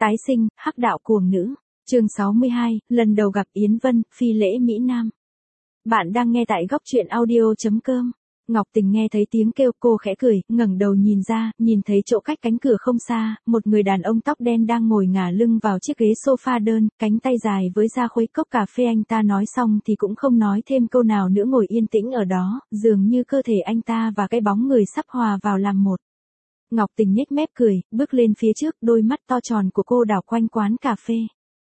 Tái sinh, hắc đạo cuồng nữ. Chương 62, lần đầu gặp Yến Vân, phi lễ Mỹ Nam. Bạn đang nghe tại góc truyện audio.com. Ngọc Tình nghe thấy tiếng kêu cô khẽ cười, ngẩng đầu nhìn ra, nhìn thấy chỗ cách cánh cửa không xa, một người đàn ông tóc đen đang ngồi ngả lưng vào chiếc ghế sofa đơn, cánh tay dài với ra khuấy cốc cà phê. Anh ta nói xong thì cũng không nói thêm câu nào nữa, ngồi yên tĩnh ở đó, dường như cơ thể anh ta và cái bóng người sắp hòa vào làm một. Ngọc Tình nhếch mép cười, bước lên phía trước, đôi mắt to tròn của cô đảo quanh quán cà phê.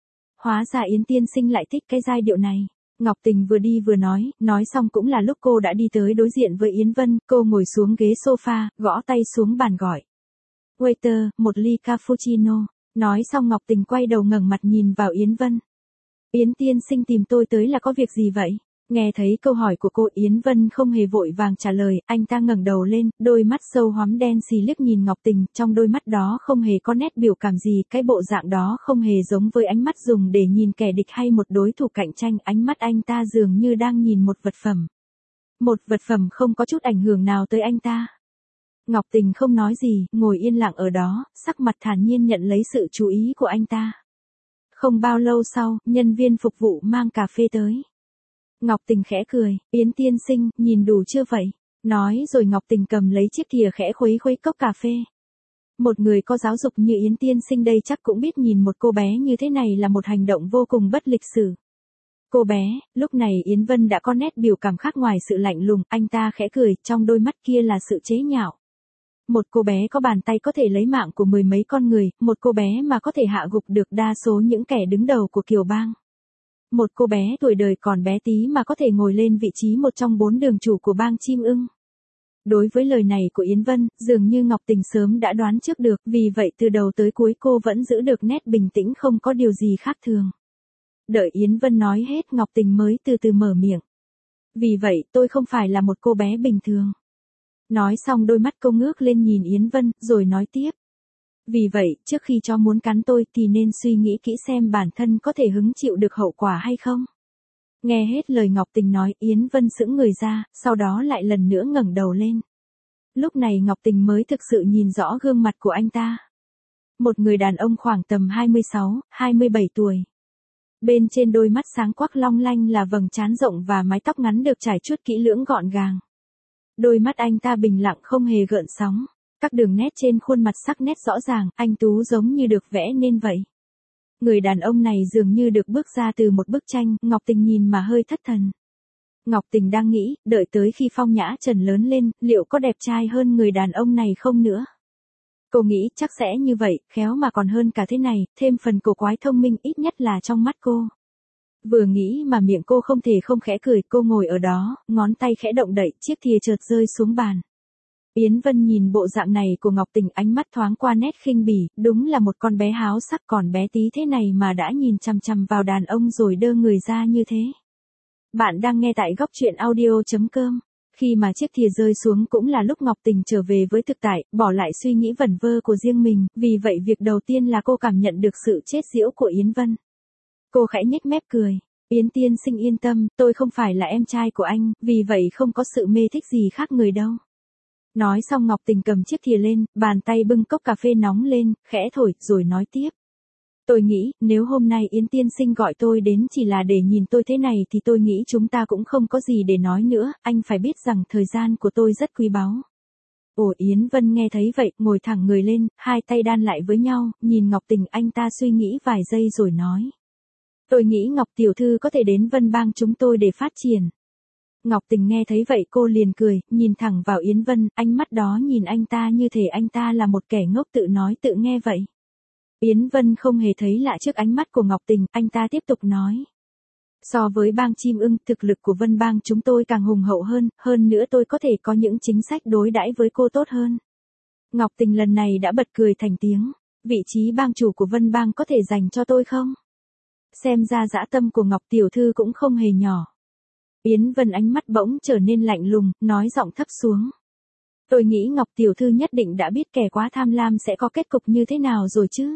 Hóa ra Yến tiên sinh lại thích cái giai điệu này. Ngọc Tình vừa đi vừa nói xong cũng là lúc cô đã đi tới đối diện với Yến Vân, cô ngồi xuống ghế sofa, gõ tay xuống bàn gọi. Waiter, một ly cappuccino. Nói xong Ngọc Tình quay đầu ngẩng mặt nhìn vào Yến Vân. Yến tiên sinh tìm tôi tới là có việc gì vậy? Nghe thấy câu hỏi của cô, Yến Vân không hề vội vàng trả lời, anh ta ngẩng đầu lên, đôi mắt sâu hoắm đen xì liếc nhìn Ngọc Tình, trong đôi mắt đó không hề có nét biểu cảm gì, cái bộ dạng đó không hề giống với ánh mắt dùng để nhìn kẻ địch hay một đối thủ cạnh tranh, ánh mắt anh ta dường như đang nhìn một vật phẩm. Một vật phẩm không có chút ảnh hưởng nào tới anh ta. Ngọc Tình không nói gì, ngồi yên lặng ở đó, sắc mặt thản nhiên nhận lấy sự chú ý của anh ta. Không bao lâu sau, nhân viên phục vụ mang cà phê tới. Ngọc Tình khẽ cười, Yến tiên sinh, nhìn đủ chưa vậy? Nói rồi Ngọc Tình cầm lấy chiếc thìa khẽ khuấy cốc cà phê. Một người có giáo dục như Yến tiên sinh đây chắc cũng biết nhìn một cô bé như thế này là một hành động vô cùng bất lịch sự. Cô bé, lúc này Yến Vân đã có nét biểu cảm khác ngoài sự lạnh lùng, anh ta khẽ cười, trong đôi mắt kia là sự chế nhạo. Một cô bé có bàn tay có thể lấy mạng của mười mấy con người, một cô bé mà có thể hạ gục được đa số những kẻ đứng đầu của Kiều Bang. Một cô bé tuổi đời còn bé tí mà có thể ngồi lên vị trí một trong 4 đường chủ của bang Chim Ưng. Đối với lời này của Yến Vân, dường như Ngọc Tình sớm đã đoán trước được, vì vậy từ đầu tới cuối cô vẫn giữ được nét bình tĩnh, không có điều gì khác thường. Đợi Yến Vân nói hết, Ngọc Tình mới từ từ mở miệng. Vì vậy tôi không phải là một cô bé bình thường. Nói xong đôi mắt cô ngước lên nhìn Yến Vân, rồi nói tiếp. Vì vậy, trước khi cho muốn cắn tôi thì nên suy nghĩ kỹ xem bản thân có thể hứng chịu được hậu quả hay không. Nghe hết lời Ngọc Tình nói, Yến Vân sững người ra, sau đó lại lần nữa ngẩng đầu lên. Lúc này Ngọc Tình mới thực sự nhìn rõ gương mặt của anh ta. Một người đàn ông khoảng tầm 26, 27 tuổi. Bên trên đôi mắt sáng quắc long lanh là vầng trán rộng và mái tóc ngắn được trải chuốt kỹ lưỡng gọn gàng. Đôi mắt anh ta bình lặng không hề gợn sóng. Các đường nét trên khuôn mặt sắc nét rõ ràng, anh tú giống như được vẽ nên vậy. Người đàn ông này dường như được bước ra từ một bức tranh, Ngọc Tình nhìn mà hơi thất thần. Ngọc Tình đang nghĩ, đợi tới khi Phong Nhã Trần lớn lên, liệu có đẹp trai hơn người đàn ông này không nữa? Cô nghĩ chắc sẽ như vậy, khéo mà còn hơn cả thế này, thêm phần cổ quái thông minh ít nhất là trong mắt cô. Vừa nghĩ mà miệng cô không thể không khẽ cười, cô ngồi ở đó, ngón tay khẽ động đậy, chiếc thìa chợt rơi xuống bàn. Yến Vân nhìn bộ dạng này của Ngọc Tình, ánh mắt thoáng qua nét khinh bỉ, đúng là một con bé háo sắc còn bé tí thế này mà đã nhìn chằm chằm vào đàn ông rồi đơ người ra như thế. Bạn đang nghe tại góc truyện audio.com. Khi mà chiếc thìa rơi xuống cũng là lúc Ngọc Tình trở về với thực tại, bỏ lại suy nghĩ vẩn vơ của riêng mình, vì vậy việc đầu tiên là cô cảm nhận được sự chết giễu của Yến Vân. Cô khẽ nhếch mép cười, Yến tiên sinh yên tâm, tôi không phải là em trai của anh, vì vậy không có sự mê thích gì khác người đâu. Nói xong Ngọc Tình cầm chiếc thìa lên, bàn tay bưng cốc cà phê nóng lên, khẽ thổi, rồi nói tiếp. Tôi nghĩ, nếu hôm nay Yến tiên sinh gọi tôi đến chỉ là để nhìn tôi thế này thì tôi nghĩ chúng ta cũng không có gì để nói nữa, anh phải biết rằng thời gian của tôi rất quý báu. Ồ, Yến Vân nghe thấy vậy, ngồi thẳng người lên, hai tay đan lại với nhau, nhìn Ngọc Tình, anh ta suy nghĩ vài giây rồi nói. Tôi nghĩ Ngọc tiểu thư có thể đến Vân Bang chúng tôi để phát triển. Ngọc Tình nghe thấy vậy cô liền cười, nhìn thẳng vào Yến Vân, ánh mắt đó nhìn anh ta như thể anh ta là một kẻ ngốc tự nói tự nghe vậy. Yến Vân không hề thấy lạ trước ánh mắt của Ngọc Tình, anh ta tiếp tục nói. So với bang Chim Ưng, thực lực của Vân Bang chúng tôi càng hùng hậu hơn nữa tôi có thể có những chính sách đối đãi với cô tốt hơn. Ngọc Tình lần này đã bật cười thành tiếng, vị trí bang chủ của Vân Bang có thể dành cho tôi không? Xem ra dã tâm của Ngọc tiểu thư cũng không hề nhỏ. Yến Vân ánh mắt bỗng trở nên lạnh lùng, nói giọng thấp xuống. Tôi nghĩ Ngọc tiểu thư nhất định đã biết kẻ quá tham lam sẽ có kết cục như thế nào rồi chứ.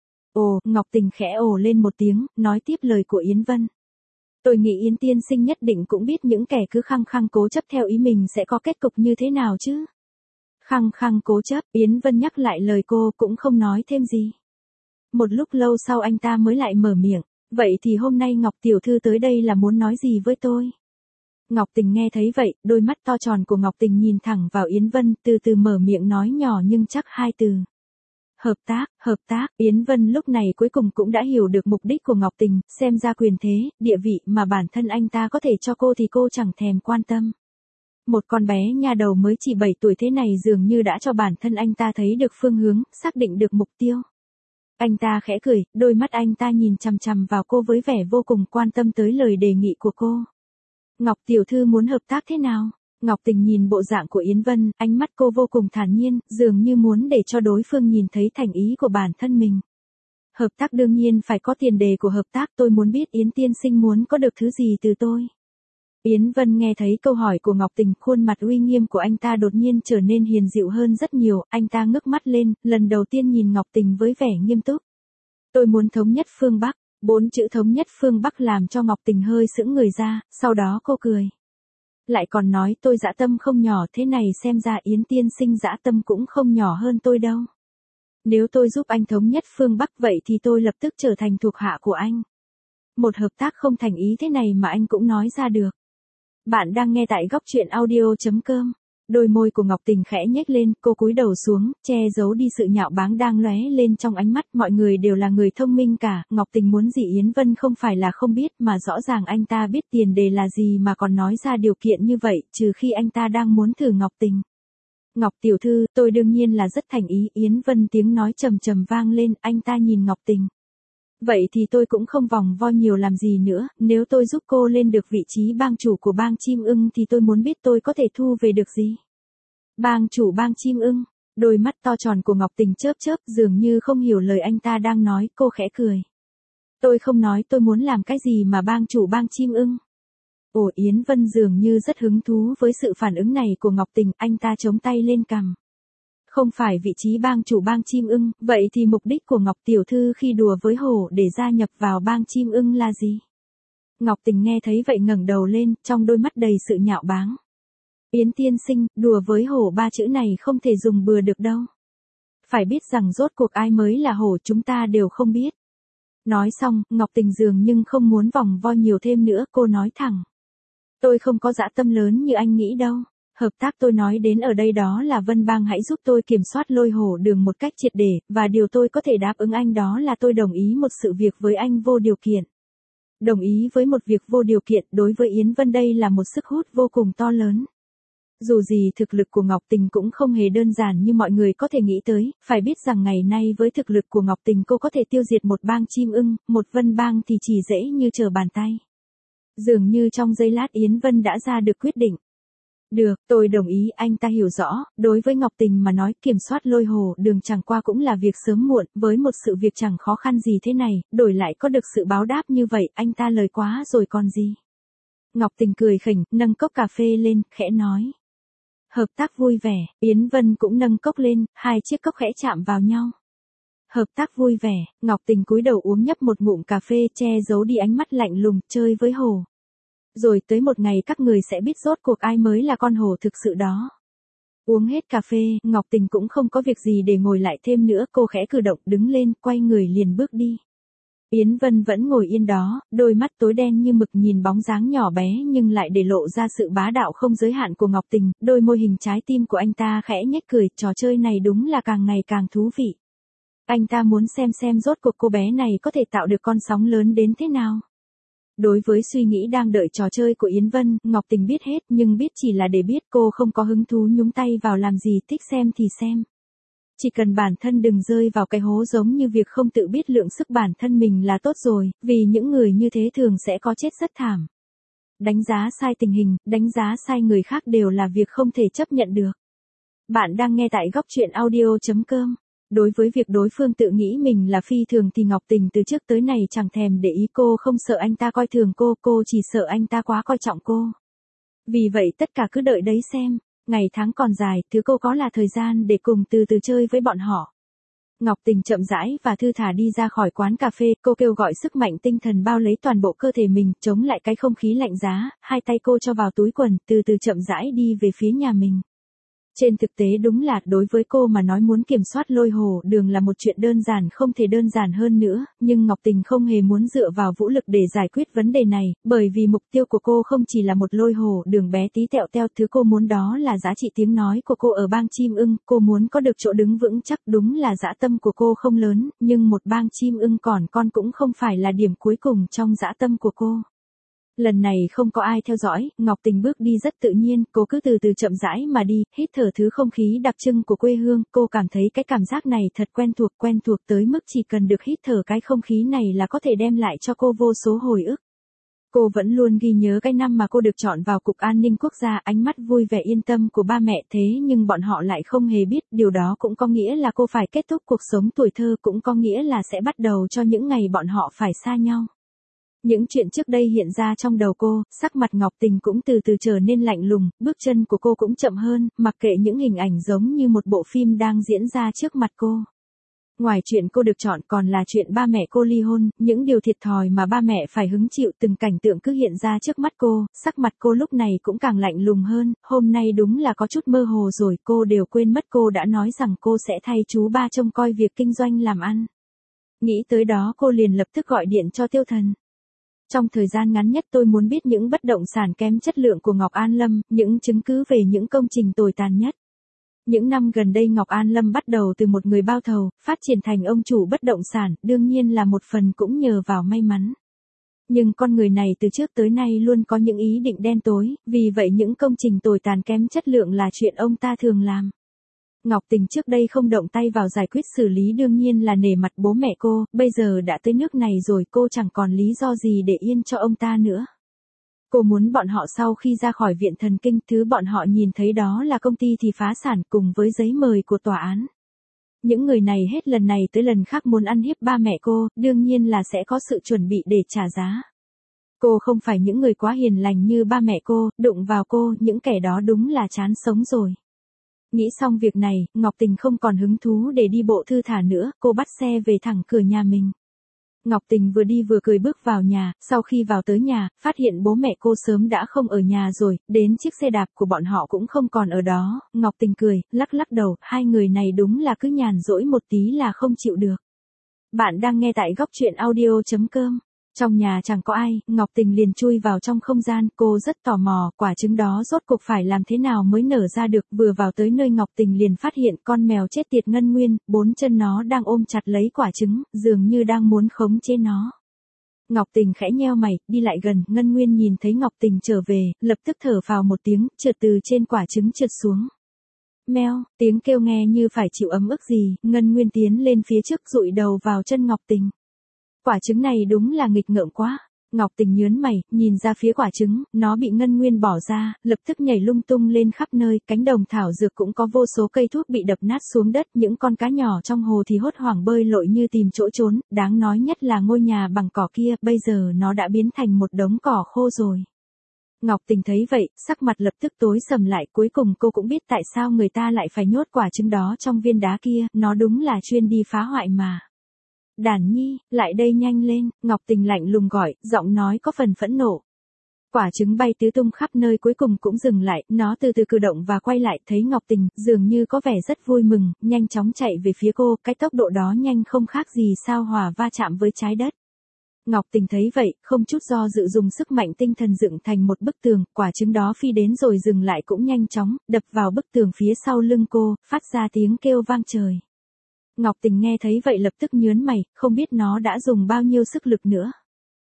Ồ, Ngọc Tình khẽ ồ lên một tiếng, nói tiếp lời của Yến Vân. Tôi nghĩ Yến tiên sinh nhất định cũng biết những kẻ cứ khăng khăng cố chấp theo ý mình sẽ có kết cục như thế nào chứ. Khăng khăng cố chấp, Yến Vân nhắc lại lời cô cũng không nói thêm gì. Một lúc lâu sau anh ta mới lại mở miệng. Vậy thì hôm nay Ngọc tiểu thư tới đây là muốn nói gì với tôi? Ngọc Tình nghe thấy vậy, đôi mắt to tròn của Ngọc Tình nhìn thẳng vào Yến Vân, từ từ mở miệng nói nhỏ nhưng chắc hai từ. Hợp tác, Yến Vân lúc này cuối cùng cũng đã hiểu được mục đích của Ngọc Tình, xem ra quyền thế, địa vị mà bản thân anh ta có thể cho cô thì cô chẳng thèm quan tâm. Một con bé nha đầu mới chỉ 7 tuổi thế này dường như đã cho bản thân anh ta thấy được phương hướng, xác định được mục tiêu. Anh ta khẽ cười, đôi mắt anh ta nhìn chằm chằm vào cô với vẻ vô cùng quan tâm tới lời đề nghị của cô. Ngọc tiểu thư muốn hợp tác thế nào? Ngọc Tình nhìn bộ dạng của Yến Vân, ánh mắt cô vô cùng thản nhiên, dường như muốn để cho đối phương nhìn thấy thành ý của bản thân mình. Hợp tác đương nhiên phải có tiền đề của hợp tác, tôi muốn biết Yến tiên sinh muốn có được thứ gì từ tôi. Yến Vân nghe thấy câu hỏi của Ngọc Tình, khuôn mặt uy nghiêm của anh ta đột nhiên trở nên hiền dịu hơn rất nhiều, anh ta ngước mắt lên, lần đầu tiên nhìn Ngọc Tình với vẻ nghiêm túc. Tôi muốn thống nhất phương Bắc, 4 chữ thống nhất phương Bắc làm cho Ngọc Tình hơi sững người ra, sau đó cô cười. Lại còn nói tôi dã tâm không nhỏ, thế này xem ra Yến tiên sinh dã tâm cũng không nhỏ hơn tôi đâu. Nếu tôi giúp anh thống nhất phương Bắc vậy thì tôi lập tức trở thành thuộc hạ của anh. Một hợp tác không thành ý thế này mà anh cũng nói ra được. Bạn đang nghe tại góc truyện audio.com. Đôi môi của Ngọc Tình khẽ nhếch lên, cô cúi đầu xuống, che giấu đi sự nhạo báng đang lóe lên trong ánh mắt, mọi người đều là người thông minh cả, Ngọc Tình muốn gì Yến Vân không phải là không biết mà rõ ràng anh ta biết tiền đề là gì mà còn nói ra điều kiện như vậy, trừ khi anh ta đang muốn thử Ngọc Tình. Ngọc tiểu thư, tôi đương nhiên là rất thành ý, Yến Vân tiếng nói trầm trầm vang lên, anh ta nhìn Ngọc Tình. Vậy thì tôi cũng không vòng vo nhiều làm gì nữa, nếu tôi giúp cô lên được vị trí bang chủ của bang chim ưng thì tôi muốn biết tôi có thể thu về được gì. Bang chủ bang chim ưng, đôi mắt to tròn của Ngọc Tình chớp chớp dường như không hiểu lời anh ta đang nói, cô khẽ cười. Tôi không nói tôi muốn làm cái gì mà bang chủ bang chim ưng. Ồ, Yến Vân dường như rất hứng thú với sự phản ứng này của Ngọc Tình, anh ta chống tay lên cằm. Không phải vị trí bang chủ bang chim ưng, vậy thì mục đích của Ngọc tiểu thư khi đùa với hổ để gia nhập vào bang chim ưng là gì? Ngọc Tình nghe thấy vậy ngẩng đầu lên, trong đôi mắt đầy sự nhạo báng. Yến tiên sinh, đùa với hổ ba chữ này không thể dùng bừa được đâu. Phải biết rằng rốt cuộc ai mới là hổ chúng ta đều không biết. Nói xong, Ngọc Tình dường nhưng không muốn vòng vo nhiều thêm nữa, cô nói thẳng. Tôi không có dã tâm lớn như anh nghĩ đâu. Hợp tác tôi nói đến ở đây đó là Vân Bang hãy giúp tôi kiểm soát Lôi Hổ Đường một cách triệt để, và điều tôi có thể đáp ứng anh đó là tôi đồng ý một sự việc với anh vô điều kiện. Đồng ý với một việc vô điều kiện đối với Yến Vân đây là một sức hút vô cùng to lớn. Dù gì thực lực của Ngọc Tình cũng không hề đơn giản như mọi người có thể nghĩ tới, phải biết rằng ngày nay với thực lực của Ngọc Tình cô có thể tiêu diệt một bang chim ưng, một Vân Bang thì chỉ dễ như trở bàn tay. Dường như trong giây lát Yến Vân đã ra được quyết định. Được, tôi đồng ý, anh ta hiểu rõ, đối với Ngọc Tình mà nói kiểm soát Lôi Hổ Đường chẳng qua cũng là việc sớm muộn, với một sự việc chẳng khó khăn gì thế này, đổi lại có được sự báo đáp như vậy, anh ta lời quá rồi còn gì. Ngọc Tình cười khỉnh, nâng cốc cà phê lên, khẽ nói. Hợp tác vui vẻ, Yến Vân cũng nâng cốc lên, hai chiếc cốc khẽ chạm vào nhau. Hợp tác vui vẻ, Ngọc Tình cúi đầu uống nhấp một ngụm cà phê che giấu đi ánh mắt lạnh lùng, chơi với hổ. Rồi tới một ngày các người sẽ biết rốt cuộc ai mới là con hổ thực sự đó. Uống hết cà phê, Ngọc Tình cũng không có việc gì để ngồi lại thêm nữa, cô khẽ cử động đứng lên, quay người liền bước đi. Yến Vân vẫn ngồi yên đó, đôi mắt tối đen như mực nhìn bóng dáng nhỏ bé nhưng lại để lộ ra sự bá đạo không giới hạn của Ngọc Tình, đôi môi hình trái tim của anh ta khẽ nhếch cười, trò chơi này đúng là càng ngày càng thú vị. Anh ta muốn xem rốt cuộc cô bé này có thể tạo được con sóng lớn đến thế nào. Đối với suy nghĩ đang đợi trò chơi của Yến Vân, Ngọc Tình biết hết nhưng biết chỉ là để biết, cô không có hứng thú nhúng tay vào làm gì, thích xem thì xem. Chỉ cần bản thân đừng rơi vào cái hố giống như việc không tự biết lượng sức bản thân mình là tốt rồi, vì những người như thế thường sẽ có chết rất thảm. Đánh giá sai tình hình, đánh giá sai người khác đều là việc không thể chấp nhận được. Bạn đang nghe tại góc truyện audio.com. Đối với việc đối phương tự nghĩ mình là phi thường thì Ngọc Tình từ trước tới nay chẳng thèm để ý, cô không sợ anh ta coi thường cô chỉ sợ anh ta quá coi trọng cô. Vì vậy tất cả cứ đợi đấy xem, ngày tháng còn dài, thứ cô có là thời gian để cùng từ từ chơi với bọn họ. Ngọc Tình chậm rãi và thư thả đi ra khỏi quán cà phê, cô kêu gọi sức mạnh tinh thần bao lấy toàn bộ cơ thể mình, chống lại cái không khí lạnh giá, hai tay cô cho vào túi quần, từ từ chậm rãi đi về phía nhà mình. Trên thực tế đúng là đối với cô mà nói muốn kiểm soát lôi hồ đường là một chuyện đơn giản không thể đơn giản hơn nữa, nhưng Ngọc Tình không hề muốn dựa vào vũ lực để giải quyết vấn đề này, bởi vì mục tiêu của cô không chỉ là một lôi hồ đường bé tí tẹo teo, thứ cô muốn đó là giá trị tiếng nói của cô ở bang chim ưng, cô muốn có được chỗ đứng vững chắc. Đúng là dã tâm của cô không lớn, nhưng một bang chim ưng còn con cũng không phải là điểm cuối cùng trong dã tâm của cô. Lần này không có ai theo dõi, Ngọc Tình bước đi rất tự nhiên, cô cứ từ từ chậm rãi mà đi, hít thở thứ không khí đặc trưng của quê hương, cô cảm thấy cái cảm giác này thật quen thuộc tới mức chỉ cần được hít thở cái không khí này là có thể đem lại cho cô vô số hồi ức. Cô vẫn luôn ghi nhớ cái năm mà cô được chọn vào Cục An ninh Quốc gia, ánh mắt vui vẻ yên tâm của ba mẹ, thế nhưng bọn họ lại không hề biết, điều đó cũng có nghĩa là cô phải kết thúc cuộc sống tuổi thơ, cũng có nghĩa là sẽ bắt đầu cho những ngày bọn họ phải xa nhau. Những chuyện trước đây hiện ra trong đầu cô, sắc mặt Ngọc Tình cũng từ từ trở nên lạnh lùng, bước chân của cô cũng chậm hơn, mặc kệ những hình ảnh giống như một bộ phim đang diễn ra trước mặt cô. Ngoài chuyện cô được chọn còn là chuyện ba mẹ cô ly hôn, những điều thiệt thòi mà ba mẹ phải hứng chịu, từng cảnh tượng cứ hiện ra trước mắt cô, sắc mặt cô lúc này cũng càng lạnh lùng hơn, hôm nay đúng là có chút mơ hồ rồi, cô đều quên mất cô đã nói rằng cô sẽ thay chú ba trông coi việc kinh doanh làm ăn. Nghĩ tới đó cô liền lập tức gọi điện cho Tiêu Thần. Trong thời gian ngắn nhất tôi muốn biết những bất động sản kém chất lượng của Ngọc An Lâm, những chứng cứ về những công trình tồi tàn nhất. Những năm gần đây Ngọc An Lâm bắt đầu từ một người bao thầu, phát triển thành ông chủ bất động sản, đương nhiên là một phần cũng nhờ vào may mắn. Nhưng con người này từ trước tới nay luôn có những ý định đen tối, vì vậy những công trình tồi tàn kém chất lượng là chuyện ông ta thường làm. Ngọc Tình trước đây không động tay vào giải quyết xử lý đương nhiên là nể mặt bố mẹ cô, bây giờ đã tới nước này rồi cô chẳng còn lý do gì để yên cho ông ta nữa. Cô muốn bọn họ sau khi ra khỏi viện thần kinh, thứ bọn họ nhìn thấy đó là công ty thì phá sản cùng với giấy mời của tòa án. Những người này hết lần này tới lần khác muốn ăn hiếp ba mẹ cô, đương nhiên là sẽ có sự chuẩn bị để trả giá. Cô không phải những người quá hiền lành như ba mẹ cô, đụng vào cô, những kẻ đó đúng là chán sống rồi. Nghĩ xong việc này, Ngọc Tình không còn hứng thú để đi bộ thư thả nữa, cô bắt xe về thẳng cửa nhà mình. Ngọc Tình vừa đi vừa cười bước vào nhà, sau khi vào tới nhà, phát hiện bố mẹ cô sớm đã không ở nhà rồi, đến chiếc xe đạp của bọn họ cũng không còn ở đó, Ngọc Tình cười, lắc lắc đầu, hai người này đúng là cứ nhàn rỗi một tí là không chịu được. Bạn đang nghe tại góc truyện audio.com. Trong nhà chẳng có ai, Ngọc Tình liền chui vào trong không gian, cô rất tò mò, quả trứng đó rốt cuộc phải làm thế nào mới nở ra được, vừa vào tới nơi Ngọc Tình liền phát hiện con mèo chết tiệt Ngân Nguyên, bốn chân nó đang ôm chặt lấy quả trứng, dường như đang muốn khống chế nó. Ngọc Tình khẽ nheo mày, đi lại gần, Ngân Nguyên nhìn thấy Ngọc Tình trở về, lập tức thở phào một tiếng, trượt từ trên quả trứng trượt xuống. Meo, tiếng kêu nghe như phải chịu ấm ức gì, Ngân Nguyên tiến lên phía trước dụi đầu vào chân Ngọc Tình. Quả trứng này đúng là nghịch ngợm quá. Ngọc Tình nhớn mày, nhìn ra phía quả trứng, nó bị Ngân Nguyên bỏ ra, lập tức nhảy lung tung lên khắp nơi, cánh đồng thảo dược cũng có vô số cây thuốc bị đập nát xuống đất, những con cá nhỏ trong hồ thì hốt hoảng bơi lội như tìm chỗ trốn, đáng nói nhất là ngôi nhà bằng cỏ kia, bây giờ nó đã biến thành một đống cỏ khô rồi. Ngọc Tình thấy vậy, sắc mặt lập tức tối sầm lại, cuối cùng cô cũng biết tại sao người ta lại phải nhốt quả trứng đó trong viên đá kia, nó đúng là chuyên đi phá hoại mà. Đàn Nhi, lại đây nhanh lên, Ngọc Tình lạnh lùng gọi, giọng nói có phần phẫn nộ. Quả trứng bay tứ tung khắp nơi cuối cùng cũng dừng lại, nó từ từ cử động và quay lại, thấy Ngọc Tình, dường như có vẻ rất vui mừng, nhanh chóng chạy về phía cô, cái tốc độ đó nhanh không khác gì sao hỏa va chạm với trái đất. Ngọc Tình thấy vậy, không chút do dự dùng sức mạnh tinh thần dựng thành một bức tường, quả trứng đó phi đến rồi dừng lại cũng nhanh chóng, đập vào bức tường phía sau lưng cô, phát ra tiếng kêu vang trời. Ngọc Tình nghe thấy vậy lập tức nhớn mày, không biết nó đã dùng bao nhiêu sức lực nữa.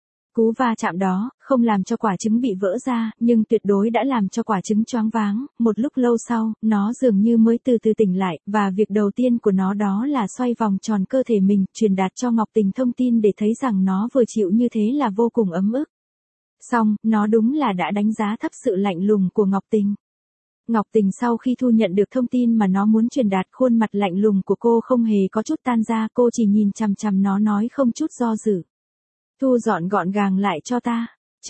Cú va chạm đó, không làm cho quả trứng bị vỡ ra, nhưng tuyệt đối đã làm cho quả trứng choáng váng, một lúc lâu sau, nó dường như mới từ từ tỉnh lại, và việc đầu tiên của nó đó là xoay vòng tròn cơ thể mình, truyền đạt cho Ngọc Tình thông tin để thấy rằng nó vừa chịu như thế là vô cùng ấm ức. Xong, nó đúng là đã đánh giá thấp sự lạnh lùng của Ngọc Tình. Ngọc Tình sau khi thu nhận được thông tin mà nó muốn truyền đạt, khuôn mặt lạnh lùng của cô không hề có chút tan ra, cô chỉ nhìn chằm chằm nó nói không chút do dự. Thu dọn gọn gàng lại cho ta.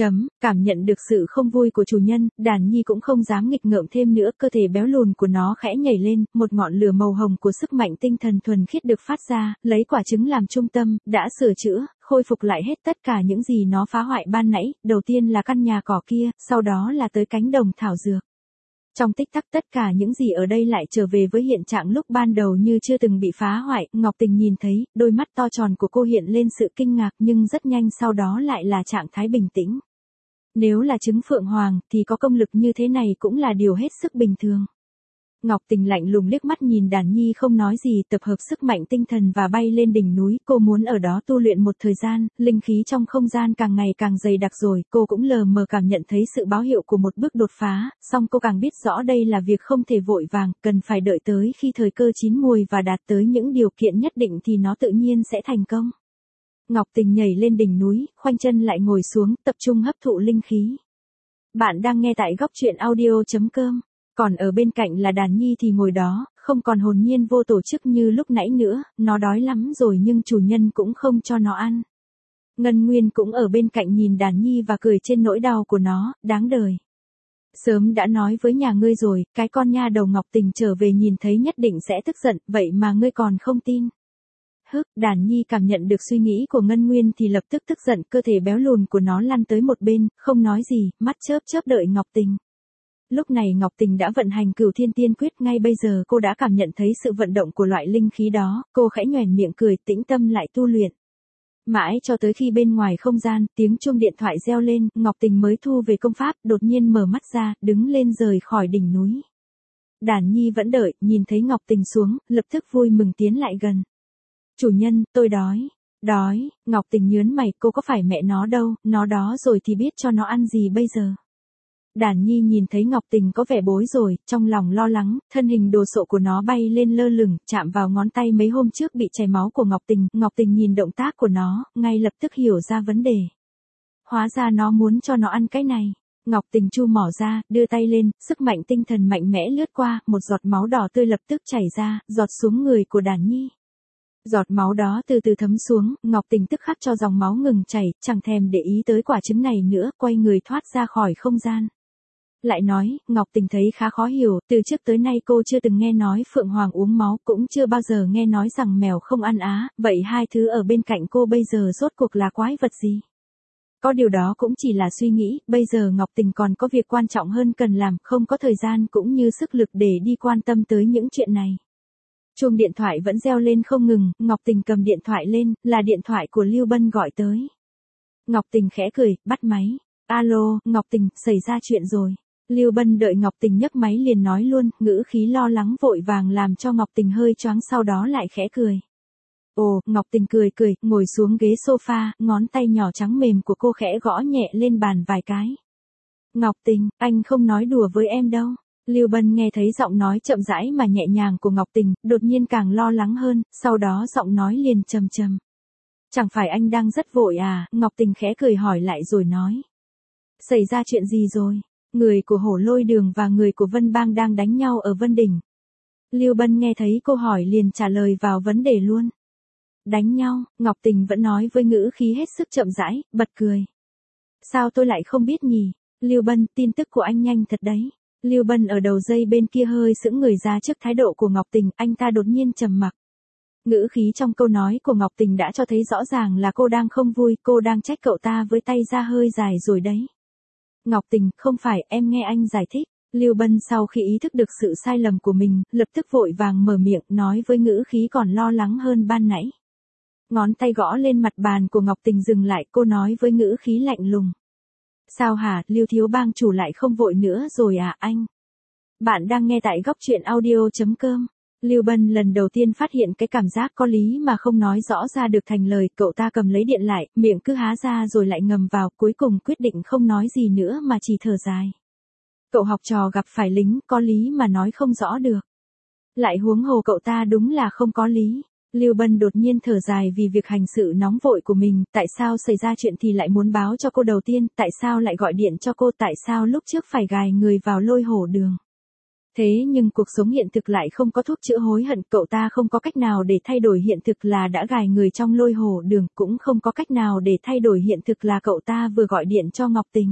Cảm nhận được sự không vui của chủ nhân, Đàn Nhi cũng không dám nghịch ngợm thêm nữa, cơ thể béo lùn của nó khẽ nhảy lên, một ngọn lửa màu hồng của sức mạnh tinh thần thuần khiết được phát ra, lấy quả trứng làm trung tâm, đã sửa chữa, khôi phục lại hết tất cả những gì nó phá hoại ban nãy, đầu tiên là căn nhà cỏ kia, sau đó là tới cánh đồng thảo dược. Trong tích tắc tất cả những gì ở đây lại trở về với hiện trạng lúc ban đầu như chưa từng bị phá hoại, Ngọc Tình nhìn thấy, đôi mắt to tròn của cô hiện lên sự kinh ngạc nhưng rất nhanh sau đó lại là trạng thái bình tĩnh. Nếu là trứng phượng hoàng thì có công lực như thế này cũng là điều hết sức bình thường. Ngọc Tình lạnh lùng liếc mắt nhìn Đàn Nhi không nói gì, tập hợp sức mạnh tinh thần và bay lên đỉnh núi, cô muốn ở đó tu luyện một thời gian, linh khí trong không gian càng ngày càng dày đặc rồi, cô cũng lờ mờ cảm nhận thấy sự báo hiệu của một bước đột phá, song cô càng biết rõ đây là việc không thể vội vàng, cần phải đợi tới khi thời cơ chín muồi và đạt tới những điều kiện nhất định thì nó tự nhiên sẽ thành công. Ngọc Tình nhảy lên đỉnh núi, khoanh chân lại ngồi xuống, tập trung hấp thụ linh khí. Bạn đang nghe tại góc truyện audio.com. Còn ở bên cạnh là Đàn Nhi thì ngồi đó, không còn hồn nhiên vô tổ chức như lúc nãy nữa, nó đói lắm rồi nhưng chủ nhân cũng không cho nó ăn. Ngân Nguyên cũng ở bên cạnh nhìn Đàn Nhi và cười trên nỗi đau của nó, đáng đời. Sớm đã nói với nhà ngươi rồi, cái con nha đầu Ngọc Tình trở về nhìn thấy nhất định sẽ tức giận, vậy mà ngươi còn không tin. Đàn Nhi cảm nhận được suy nghĩ của Ngân Nguyên thì lập tức tức giận, cơ thể béo lùn của nó lăn tới một bên, không nói gì, mắt chớp chớp đợi Ngọc Tình. Lúc này Ngọc Tình đã vận hành Cửu Thiên Tiên Quyết, ngay bây giờ cô đã cảm nhận thấy sự vận động của loại linh khí đó, cô khẽ nhoẻn miệng cười, tĩnh tâm lại tu luyện. Mãi cho tới khi bên ngoài không gian, tiếng chuông điện thoại reo lên, Ngọc Tình mới thu về công pháp, đột nhiên mở mắt ra, đứng lên rời khỏi đỉnh núi. Đàn Nhi vẫn đợi, nhìn thấy Ngọc Tình xuống, lập tức vui mừng tiến lại gần. Chủ nhân, tôi đói. Đói, Ngọc Tình nhớn mày, cô có phải mẹ nó đâu, nó đó rồi thì biết cho nó ăn gì bây giờ. Đàn Nhi nhìn thấy Ngọc Tình có vẻ bối rồi, trong lòng lo lắng, thân hình đồ sộ của nó bay lên lơ lửng, chạm vào ngón tay mấy hôm trước bị chảy máu của Ngọc Tình nhìn động tác của nó, ngay lập tức hiểu ra vấn đề. Hóa ra nó muốn cho nó ăn cái này. Ngọc Tình chu mỏ ra, đưa tay lên, sức mạnh tinh thần mạnh mẽ lướt qua, một giọt máu đỏ tươi lập tức chảy ra, giọt xuống người của Đàn Nhi. Giọt máu đó từ từ thấm xuống, Ngọc Tình tức khắc cho dòng máu ngừng chảy, chẳng thèm để ý tới quả trứng này nữa, quay người thoát ra khỏi không gian. Lại nói, Ngọc Tình thấy khá khó hiểu, từ trước tới nay cô chưa từng nghe nói phượng hoàng uống máu, cũng chưa bao giờ nghe nói rằng mèo không ăn á, vậy hai thứ ở bên cạnh cô bây giờ rốt cuộc là quái vật gì? Có điều đó cũng chỉ là suy nghĩ, bây giờ Ngọc Tình còn có việc quan trọng hơn cần làm, không có thời gian cũng như sức lực để đi quan tâm tới những chuyện này. Chuông điện thoại vẫn reo lên không ngừng, Ngọc Tình cầm điện thoại lên, là điện thoại của Lưu Bân gọi tới. Ngọc Tình khẽ cười, bắt máy. Alo, Ngọc Tình, xảy ra chuyện rồi. Lưu Bân đợi Ngọc Tình nhấc máy liền nói luôn, ngữ khí lo lắng vội vàng làm cho Ngọc Tình hơi choáng, sau đó lại khẽ cười. Ồ, Ngọc Tình cười, ngồi xuống ghế sofa, ngón tay nhỏ trắng mềm của cô khẽ gõ nhẹ lên bàn vài cái. Ngọc Tình, anh không nói đùa với em đâu. Lưu Bân nghe thấy giọng nói chậm rãi mà nhẹ nhàng của Ngọc Tình, đột nhiên càng lo lắng hơn, sau đó giọng nói liền trầm trầm. Chẳng phải anh đang rất vội à? Ngọc Tình khẽ cười hỏi lại rồi nói. Xảy ra chuyện gì rồi? Người của Hổ Lôi Đường và người của Vân Bang đang đánh nhau ở Vân Đỉnh. Lưu Bân nghe thấy cô hỏi liền trả lời vào vấn đề luôn. Đánh nhau, Ngọc Tình vẫn nói với ngữ khí hết sức chậm rãi, bật cười. Sao tôi lại không biết nhỉ? Lưu Bân, tin tức của anh nhanh thật đấy. Lưu Bân ở đầu dây bên kia hơi sững người ra trước thái độ của Ngọc Tình, anh ta đột nhiên trầm mặc. Ngữ khí trong câu nói của Ngọc Tình đã cho thấy rõ ràng là cô đang không vui, cô đang trách cậu ta với tay ra hơi dài rồi đấy. Ngọc Tình, không phải, em nghe anh giải thích. Lưu Bân sau khi ý thức được sự sai lầm của mình, lập tức vội vàng mở miệng, nói với ngữ khí còn lo lắng hơn ban nãy. Ngón tay gõ lên mặt bàn của Ngọc Tình dừng lại, cô nói với ngữ khí lạnh lùng. Sao hả, Lưu thiếu bang chủ lại không vội nữa rồi à anh? Bạn đang nghe tại góc truyện audio.com. Lưu Bân lần đầu tiên phát hiện cái cảm giác có lý mà không nói rõ ra được thành lời, cậu ta cầm lấy điện lại, miệng cứ há ra rồi lại ngầm vào, cuối cùng quyết định không nói gì nữa mà chỉ thở dài. Cậu học trò gặp phải lính, có lý mà nói không rõ được. Lại huống hồ cậu ta đúng là không có lý. Lưu Bân đột nhiên thở dài vì việc hành sự nóng vội của mình, tại sao xảy ra chuyện thì lại muốn báo cho cô đầu tiên, tại sao lại gọi điện cho cô, tại sao lúc trước phải gài người vào Lôi Hổ Đường. Thế nhưng cuộc sống hiện thực lại không có thuốc chữa hối hận, cậu ta không có cách nào để thay đổi hiện thực là đã gài người trong Lôi Hổ Đường, cũng không có cách nào để thay đổi hiện thực là cậu ta vừa gọi điện cho Ngọc Tình.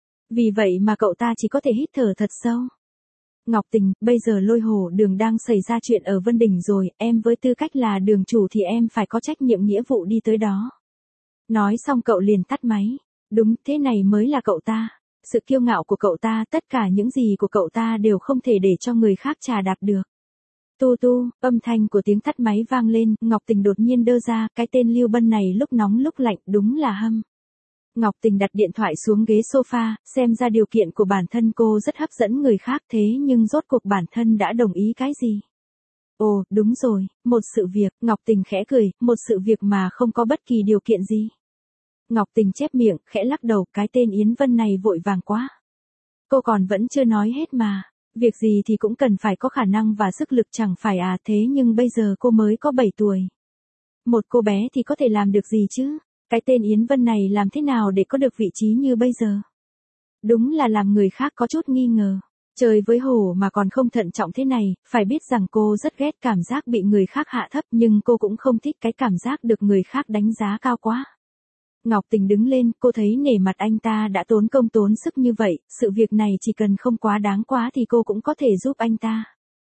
Vì vậy mà cậu ta chỉ có thể hít thở thật sâu. Ngọc Tình, bây giờ Lôi Hổ Đường đang xảy ra chuyện ở Vân Đỉnh rồi, em với tư cách là đường chủ thì em phải có trách nhiệm nghĩa vụ đi tới đó. Nói xong cậu liền tắt máy. Đúng, thế này mới là cậu ta. sự kiêu ngạo của cậu ta, tất cả những gì của cậu ta đều không thể để cho người khác trà đạp được. Tu tu, âm thanh của tiếng tắt máy vang lên, Ngọc Tình đột nhiên đơ ra, cái tên Lưu Bân này lúc nóng lúc lạnh, đúng là hâm. Ngọc Tình đặt điện thoại xuống ghế sofa, xem ra điều kiện của bản thân cô rất hấp dẫn người khác thế nhưng rốt cuộc bản thân đã đồng ý cái gì? Ồ, đúng rồi, một sự việc, Ngọc Tình khẽ cười, một sự việc mà không có bất kỳ điều kiện gì. Ngọc Tình chép miệng, khẽ lắc đầu, cái tên Yến Vân này vội vàng quá. Cô còn vẫn chưa nói hết mà. Việc gì thì cũng cần phải có khả năng và sức lực chẳng phải à, thế nhưng bây giờ cô mới có 7 tuổi. Một cô bé thì có thể làm được gì chứ? Cái tên Yến Vân này làm thế nào để có được vị trí như bây giờ? Đúng là làm người khác có chút nghi ngờ. Chơi với hổ mà còn không thận trọng thế này, phải biết rằng cô rất ghét cảm giác bị người khác hạ thấp nhưng cô cũng không thích cái cảm giác được người khác đánh giá cao quá. Ngọc Tình đứng lên, cô thấy nể mặt anh ta đã tốn công tốn sức như vậy, sự việc này chỉ cần không quá đáng quá thì cô cũng có thể giúp anh ta.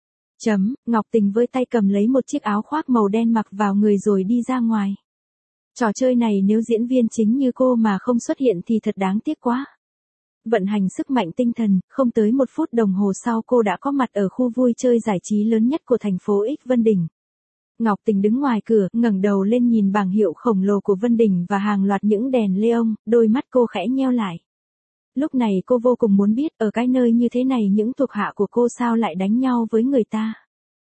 Ngọc Tình với tay cầm lấy một chiếc áo khoác màu đen mặc vào người rồi đi ra ngoài. Trò chơi này nếu diễn viên chính như cô mà không xuất hiện thì thật đáng tiếc quá. Vận hành sức mạnh tinh thần, không tới 1 phút đồng hồ sau cô đã có mặt ở khu vui chơi giải trí lớn nhất của thành phố X Vân Đình. Ngọc Tình đứng ngoài cửa, ngẩng đầu lên nhìn bảng hiệu khổng lồ của Vân Đình và hàng loạt những đèn neon, đôi mắt cô khẽ nheo lại. Lúc này cô vô cùng muốn biết, ở cái nơi như thế này những thuộc hạ của cô sao lại đánh nhau với người ta.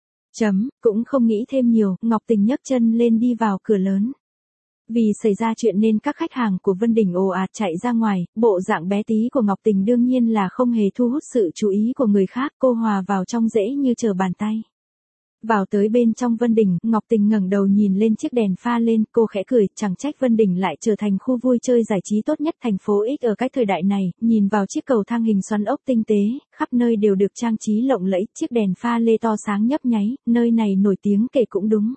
Cũng không nghĩ thêm nhiều, Ngọc Tình nhấc chân lên đi vào cửa lớn. Vì xảy ra chuyện nên các khách hàng của Vân Đình ồ ạt chạy ra ngoài, bộ dạng bé tí của Ngọc Tình đương nhiên là không hề thu hút sự chú ý của người khác, cô hòa vào trong dễ như trở bàn tay. Vào tới bên trong Vân Đình, Ngọc Tình ngẩng đầu nhìn lên chiếc đèn pha lên, cô khẽ cười, chẳng trách Vân Đình lại trở thành khu vui chơi giải trí tốt nhất thành phố X ở cái thời đại này, nhìn vào chiếc cầu thang hình xoắn ốc tinh tế, khắp nơi đều được trang trí lộng lẫy, chiếc đèn pha lê to sáng nhấp nháy, nơi này nổi tiếng kể cũng đúng.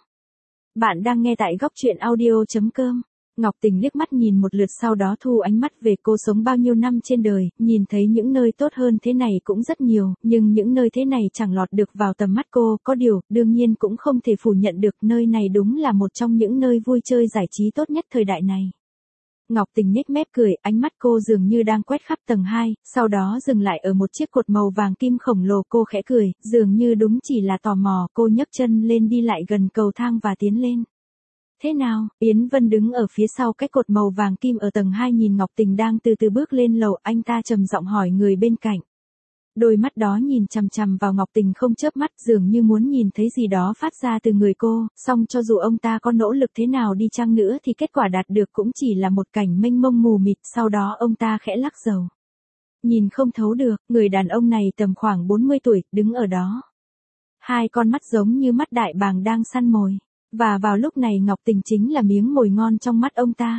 Bạn đang nghe tại góc truyện audio.com. Ngọc Tình liếc mắt nhìn một lượt sau đó thu ánh mắt về, cô sống bao nhiêu năm trên đời, nhìn thấy những nơi tốt hơn thế này cũng rất nhiều, nhưng những nơi thế này chẳng lọt được vào tầm mắt cô, có điều, đương nhiên cũng không thể phủ nhận được nơi này đúng là một trong những nơi vui chơi giải trí tốt nhất thời đại này. Ngọc Tình nhếch mép cười, ánh mắt cô dường như đang quét khắp tầng 2, sau đó dừng lại ở một chiếc cột màu vàng kim khổng lồ, cô khẽ cười, dường như đúng chỉ là tò mò, cô nhấc chân lên đi lại gần cầu thang và tiến lên. Thế nào? Yến Vân đứng ở phía sau cái cột màu vàng kim ở tầng 2 nhìn Ngọc Tình đang từ từ bước lên lầu, anh ta trầm giọng hỏi người bên cạnh. Đôi mắt đó nhìn chằm chằm vào Ngọc Tình không chớp mắt, dường như muốn nhìn thấy gì đó phát ra từ người cô, song cho dù ông ta có nỗ lực thế nào đi chăng nữa thì kết quả đạt được cũng chỉ là một cảnh mênh mông mù mịt, sau đó ông ta khẽ lắc đầu. Nhìn không thấu được, người đàn ông này tầm khoảng 40 tuổi, đứng ở đó. Hai con mắt giống như mắt đại bàng đang săn mồi. Và vào lúc này Ngọc Tình chính là miếng mồi ngon trong mắt ông ta.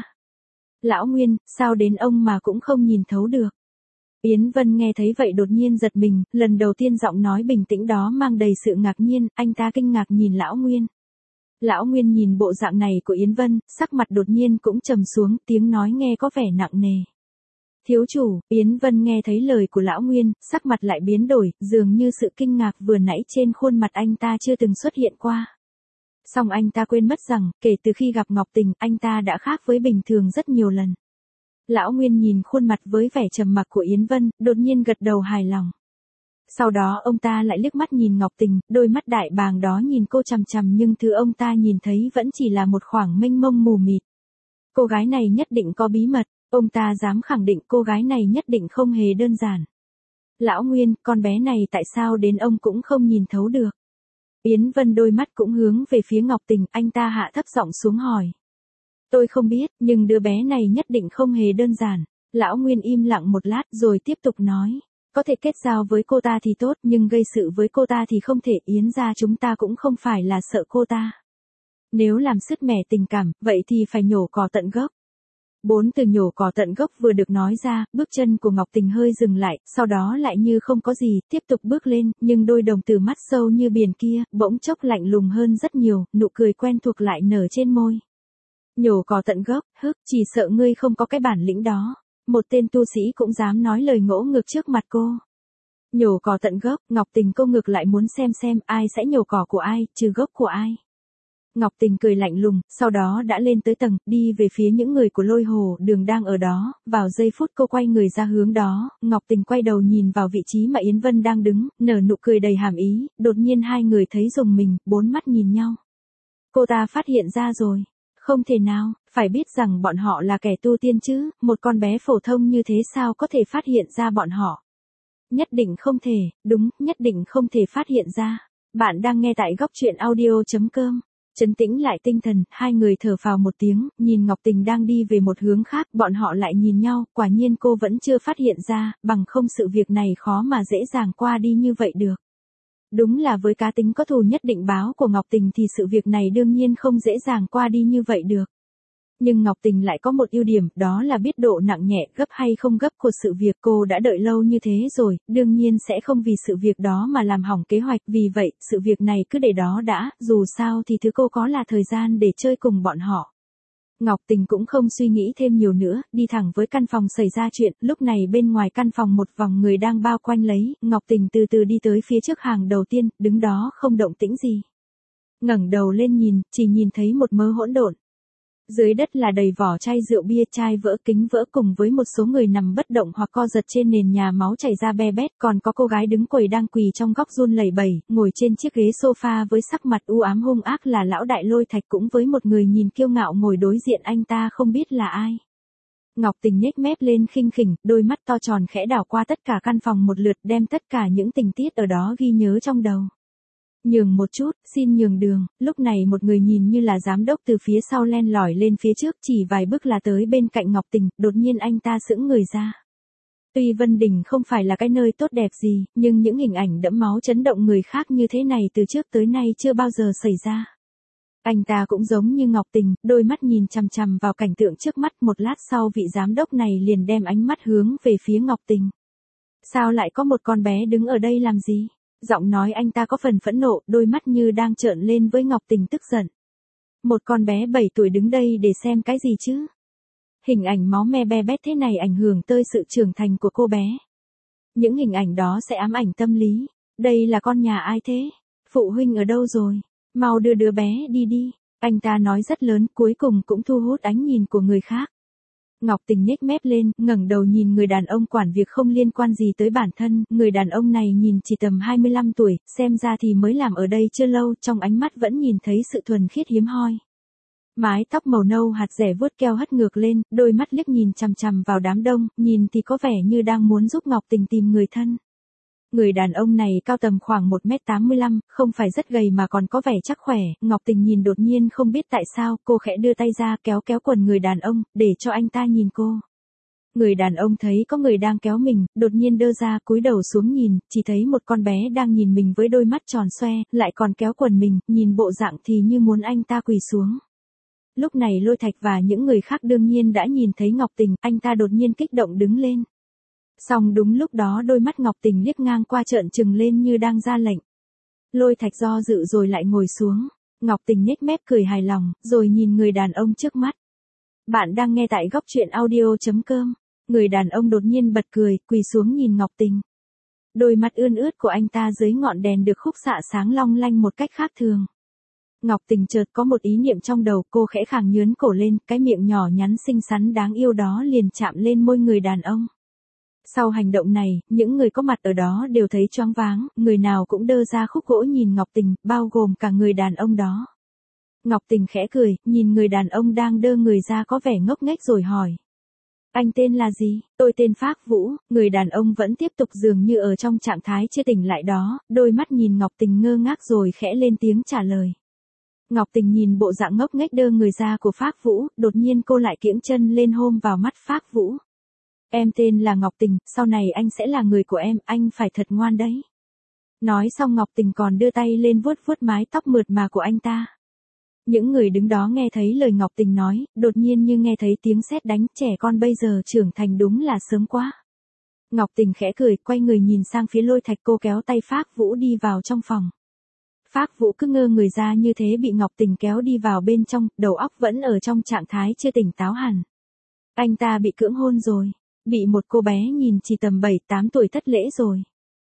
Lão Nguyên, sao đến ông mà cũng không nhìn thấu được? Yến Vân nghe thấy vậy đột nhiên giật mình, lần đầu tiên giọng nói bình tĩnh đó mang đầy sự ngạc nhiên, anh ta kinh ngạc nhìn Lão Nguyên. Lão Nguyên nhìn bộ dạng này của Yến Vân, sắc mặt đột nhiên cũng trầm xuống, tiếng nói nghe có vẻ nặng nề. Thiếu chủ, Yến Vân nghe thấy lời của Lão Nguyên, sắc mặt lại biến đổi, dường như sự kinh ngạc vừa nãy trên khuôn mặt anh ta chưa từng xuất hiện qua. Song anh ta quên mất rằng, kể từ khi gặp Ngọc Tình, anh ta đã khác với bình thường rất nhiều lần. Lão Nguyên nhìn khuôn mặt với vẻ trầm mặc của Yến Vân, đột nhiên gật đầu hài lòng. Sau đó ông ta lại liếc mắt nhìn Ngọc Tình, đôi mắt đại bàng đó nhìn cô chằm chằm nhưng thứ ông ta nhìn thấy vẫn chỉ là một khoảng mênh mông mù mịt. Cô gái này nhất định có bí mật, ông ta dám khẳng định cô gái này nhất định không hề đơn giản. Lão Nguyên, con bé này tại sao đến ông cũng không nhìn thấu được? Yến Vân đôi mắt cũng hướng về phía Ngọc Tình, anh ta hạ thấp giọng xuống hỏi. Tôi không biết, nhưng đứa bé này nhất định không hề đơn giản. Lão Nguyên im lặng một lát rồi tiếp tục nói. Có thể kết giao với cô ta thì tốt, nhưng gây sự với cô ta thì không thể. Yến gia chúng ta cũng không phải là sợ cô ta. Nếu làm sứt mẻ tình cảm, vậy thì phải nhổ cỏ tận gốc. 4 từ nhổ cỏ tận gốc vừa được nói ra, bước chân của Ngọc Tình hơi dừng lại, sau đó lại như không có gì, tiếp tục bước lên, nhưng đôi đồng tử mắt sâu như biển kia, bỗng chốc lạnh lùng hơn rất nhiều, nụ cười quen thuộc lại nở trên môi. Nhổ cỏ tận gốc, chỉ sợ ngươi không có cái bản lĩnh đó. Một tên tu sĩ cũng dám nói lời ngỗ ngược trước mặt cô. Nhổ cỏ tận gốc, Ngọc Tình cô ngược lại muốn xem ai sẽ nhổ cỏ của ai, trừ gốc của ai. Ngọc Tình cười lạnh lùng, sau đó đã lên tới tầng, đi về phía những người của Lôi Hồ Đường đang ở đó, vào giây phút cô quay người ra hướng đó, Ngọc Tình quay đầu nhìn vào vị trí mà Yến Vân đang đứng, nở nụ cười đầy hàm ý, đột nhiên hai người thấy rùng mình, bốn mắt nhìn nhau. Cô ta phát hiện ra rồi. Không thể nào, phải biết rằng bọn họ là kẻ tu tiên chứ, một con bé phổ thông như thế sao có thể phát hiện ra bọn họ. Nhất định không thể, đúng, nhất định không thể phát hiện ra. Bạn đang nghe tại góc truyện audio.com. Trấn tĩnh lại tinh thần, hai người thở phào một tiếng, nhìn Ngọc Tình đang đi về một hướng khác, bọn họ lại nhìn nhau, quả nhiên cô vẫn chưa phát hiện ra, bằng không sự việc này khó mà dễ dàng qua đi như vậy được. Đúng là với cá tính có thù nhất định báo của Ngọc Tình thì sự việc này đương nhiên không dễ dàng qua đi như vậy được. Nhưng Ngọc Tình lại có một ưu điểm, đó là biết độ nặng nhẹ, gấp hay không gấp của sự việc. Cô đã đợi lâu như thế rồi, đương nhiên sẽ không vì sự việc đó mà làm hỏng kế hoạch. Vì vậy, sự việc này cứ để đó đã, dù sao thì thứ cô có là thời gian để chơi cùng bọn họ. Ngọc Tình cũng không suy nghĩ thêm nhiều nữa, đi thẳng với căn phòng xảy ra chuyện. Lúc này bên ngoài căn phòng một vòng người đang bao quanh lấy, Ngọc Tình từ từ đi tới phía trước hàng đầu tiên, đứng đó không động tĩnh gì. Ngẩng đầu lên nhìn, chỉ nhìn thấy một mớ hỗn độn. Dưới đất là đầy vỏ chai rượu bia, chai vỡ, kính vỡ cùng với một số người nằm bất động hoặc co giật trên nền nhà, máu chảy ra be bét, còn có cô gái đứng quầy đang quỳ trong góc run lẩy bẩy, ngồi trên chiếc ghế sofa với sắc mặt u ám hung ác là lão đại Lôi Thạch, cũng với một người nhìn kiêu ngạo ngồi đối diện anh ta không biết là ai. Ngọc Tình nhếch mép lên khinh khỉnh, đôi mắt to tròn khẽ đảo qua tất cả căn phòng một lượt, đem tất cả những tình tiết ở đó ghi nhớ trong đầu. Nhường một chút, xin nhường đường. Lúc này một người nhìn như là giám đốc từ phía sau len lỏi lên phía trước, chỉ vài bước là tới bên cạnh Ngọc Tình, đột nhiên anh ta sững người ra. Tuy Vân Đình không phải là cái nơi tốt đẹp gì, nhưng những hình ảnh đẫm máu chấn động người khác như thế này từ trước tới nay chưa bao giờ xảy ra. Anh ta cũng giống như Ngọc Tình, đôi mắt nhìn chằm chằm vào cảnh tượng trước mắt, một lát sau vị giám đốc này liền đem ánh mắt hướng về phía Ngọc Tình. Sao lại có một con bé đứng ở đây làm gì? Giọng nói anh ta có phần phẫn nộ, đôi mắt như đang trợn lên với Ngọc Tình tức giận. Một con bé 7 tuổi đứng đây để xem cái gì chứ? Hình ảnh máu me be bét thế này ảnh hưởng tới sự trưởng thành của cô bé. Những hình ảnh đó sẽ ám ảnh tâm lý. Đây là con nhà ai thế? Phụ huynh ở đâu rồi? Mau đưa đứa bé đi đi. Anh ta nói rất lớn, cuối cùng cũng thu hút ánh nhìn của người khác. Ngọc Tình nhếch mép lên, ngẩng đầu nhìn người đàn ông quản việc không liên quan gì tới bản thân, người đàn ông này nhìn chỉ tầm 25 tuổi, xem ra thì mới làm ở đây chưa lâu, trong ánh mắt vẫn nhìn thấy sự thuần khiết hiếm hoi. Mái tóc màu nâu hạt rẻ vuốt keo hất ngược lên, đôi mắt liếc nhìn chằm chằm vào đám đông, nhìn thì có vẻ như đang muốn giúp Ngọc Tình tìm người thân. Người đàn ông này cao tầm khoảng 1m85, không phải rất gầy mà còn có vẻ chắc khỏe, Ngọc Tình nhìn đột nhiên không biết tại sao, cô khẽ đưa tay ra kéo kéo quần người đàn ông, để cho anh ta nhìn cô. Người đàn ông thấy có người đang kéo mình, đột nhiên đơ ra cúi đầu xuống nhìn, chỉ thấy một con bé đang nhìn mình với đôi mắt tròn xoe, lại còn kéo quần mình, nhìn bộ dạng thì như muốn anh ta quỳ xuống. Lúc này Lôi Thạch và những người khác đương nhiên đã nhìn thấy Ngọc Tình, anh ta đột nhiên kích động đứng lên. Xong đúng lúc đó đôi mắt Ngọc Tình liếc ngang qua trợn trừng lên như đang ra lệnh. Lôi Thạch do dự rồi lại ngồi xuống. Ngọc Tình nhếch mép cười hài lòng, rồi nhìn người đàn ông trước mắt. Bạn đang nghe tại góc truyện audio.com. Người đàn ông đột nhiên bật cười, quỳ xuống nhìn Ngọc Tình. Đôi mắt ươn ướt của anh ta dưới ngọn đèn được khúc xạ sáng long lanh một cách khác thường. Ngọc Tình chợt có một ý niệm trong đầu, cô khẽ khàng nhướn cổ lên, cái miệng nhỏ nhắn xinh xắn đáng yêu đó liền chạm lên môi người đàn ông. Sau hành động này, những người có mặt ở đó đều thấy choáng váng, người nào cũng đơ ra khúc gỗ nhìn Ngọc Tình, bao gồm cả người đàn ông đó. Ngọc Tình khẽ cười, nhìn người đàn ông đang đơ người ra có vẻ ngốc nghếch rồi hỏi. Anh tên là gì? Tôi tên Phác Vũ. Người đàn ông vẫn tiếp tục dường như ở trong trạng thái chưa tỉnh lại đó, đôi mắt nhìn Ngọc Tình ngơ ngác rồi khẽ lên tiếng trả lời. Ngọc Tình nhìn bộ dạng ngốc nghếch đơ người ra của Phác Vũ, đột nhiên cô lại kiễng chân lên hôn vào mắt Phác Vũ. Em tên là Ngọc Tình, sau này anh sẽ là người của em, anh phải thật ngoan đấy. Nói xong Ngọc Tình còn đưa tay lên vuốt vuốt mái tóc mượt mà của anh ta. Những người đứng đó nghe thấy lời Ngọc Tình nói, đột nhiên như nghe thấy tiếng sét đánh, trẻ con bây giờ trưởng thành đúng là sớm quá. Ngọc Tình khẽ cười, quay người nhìn sang phía Lôi Thạch, cô kéo tay Phác Vũ đi vào trong phòng. Phác Vũ cứ ngơ người ra như thế bị Ngọc Tình kéo đi vào bên trong, đầu óc vẫn ở trong trạng thái chưa tỉnh táo hẳn. Anh ta bị cưỡng hôn rồi. Bị một cô bé nhìn chỉ tầm 7-8 tuổi thất lễ rồi.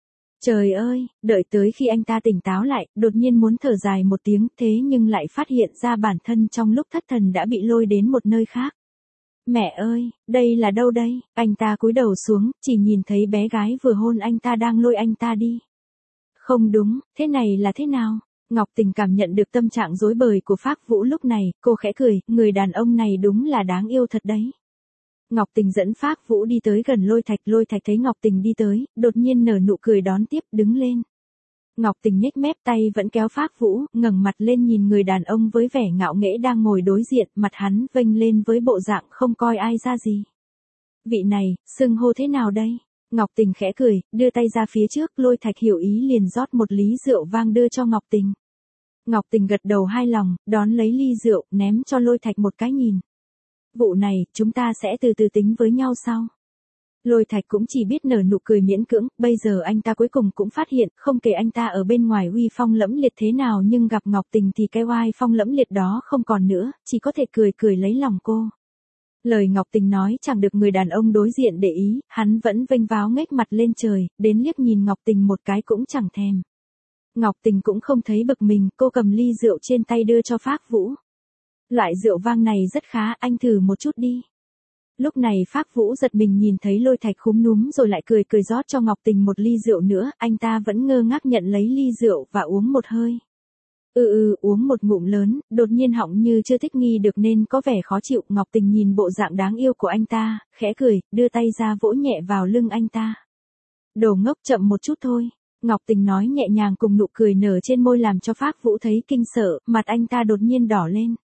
Trời ơi, đợi tới khi anh ta tỉnh táo lại, đột nhiên muốn thở dài một tiếng thế nhưng lại phát hiện ra bản thân trong lúc thất thần đã bị lôi đến một nơi khác. Mẹ ơi, đây là đâu đây? Anh ta cúi đầu xuống, chỉ nhìn thấy bé gái vừa hôn anh ta đang lôi anh ta đi. Không đúng, thế này là thế nào? Ngọc Tình cảm nhận được tâm trạng rối bời của Phác Vũ lúc này, cô khẽ cười, người đàn ông này đúng là đáng yêu thật đấy. Ngọc Tình dẫn Phác Vũ đi tới gần Lôi Thạch thấy Ngọc Tình đi tới, đột nhiên nở nụ cười đón tiếp, đứng lên. Ngọc Tình nhếch mép tay vẫn kéo Phác Vũ, ngẩng mặt lên nhìn người đàn ông với vẻ ngạo nghễ đang ngồi đối diện, mặt hắn vênh lên với bộ dạng không coi ai ra gì. Vị này, xưng hô thế nào đây? Ngọc Tình khẽ cười, đưa tay ra phía trước, Lôi Thạch hiểu ý liền rót một ly rượu vang đưa cho Ngọc Tình. Ngọc Tình gật đầu hài lòng, đón lấy ly rượu, ném cho Lôi Thạch một cái nhìn. Vụ này, chúng ta sẽ từ từ tính với nhau sau. Lôi Thạch cũng chỉ biết nở nụ cười miễn cưỡng, bây giờ anh ta cuối cùng cũng phát hiện, không kể anh ta ở bên ngoài uy phong lẫm liệt thế nào nhưng gặp Ngọc Tình thì cái oai phong lẫm liệt đó không còn nữa, chỉ có thể cười cười lấy lòng cô. Lời Ngọc Tình nói chẳng được người đàn ông đối diện để ý, hắn vẫn vênh váo nghếch mặt lên trời, đến liếc nhìn Ngọc Tình một cái cũng chẳng thèm. Ngọc Tình cũng không thấy bực mình, cô cầm ly rượu trên tay đưa cho Phác Vũ. Loại rượu vang này rất khá, anh thử một chút đi. Lúc này Phác Vũ giật mình nhìn thấy Lôi Thạch khúm núm rồi lại cười cười rót cho Ngọc Tình một ly rượu nữa, anh ta vẫn ngơ ngác nhận lấy ly rượu và uống một hơi. Uống một ngụm lớn, đột nhiên họng như chưa thích nghi được nên có vẻ khó chịu, Ngọc Tình nhìn bộ dạng đáng yêu của anh ta, khẽ cười, đưa tay ra vỗ nhẹ vào lưng anh ta. Đồ ngốc, chậm một chút thôi. Ngọc Tình nói nhẹ nhàng cùng nụ cười nở trên môi làm cho Phác Vũ thấy kinh sợ, mặt anh ta đột nhiên đỏ lên.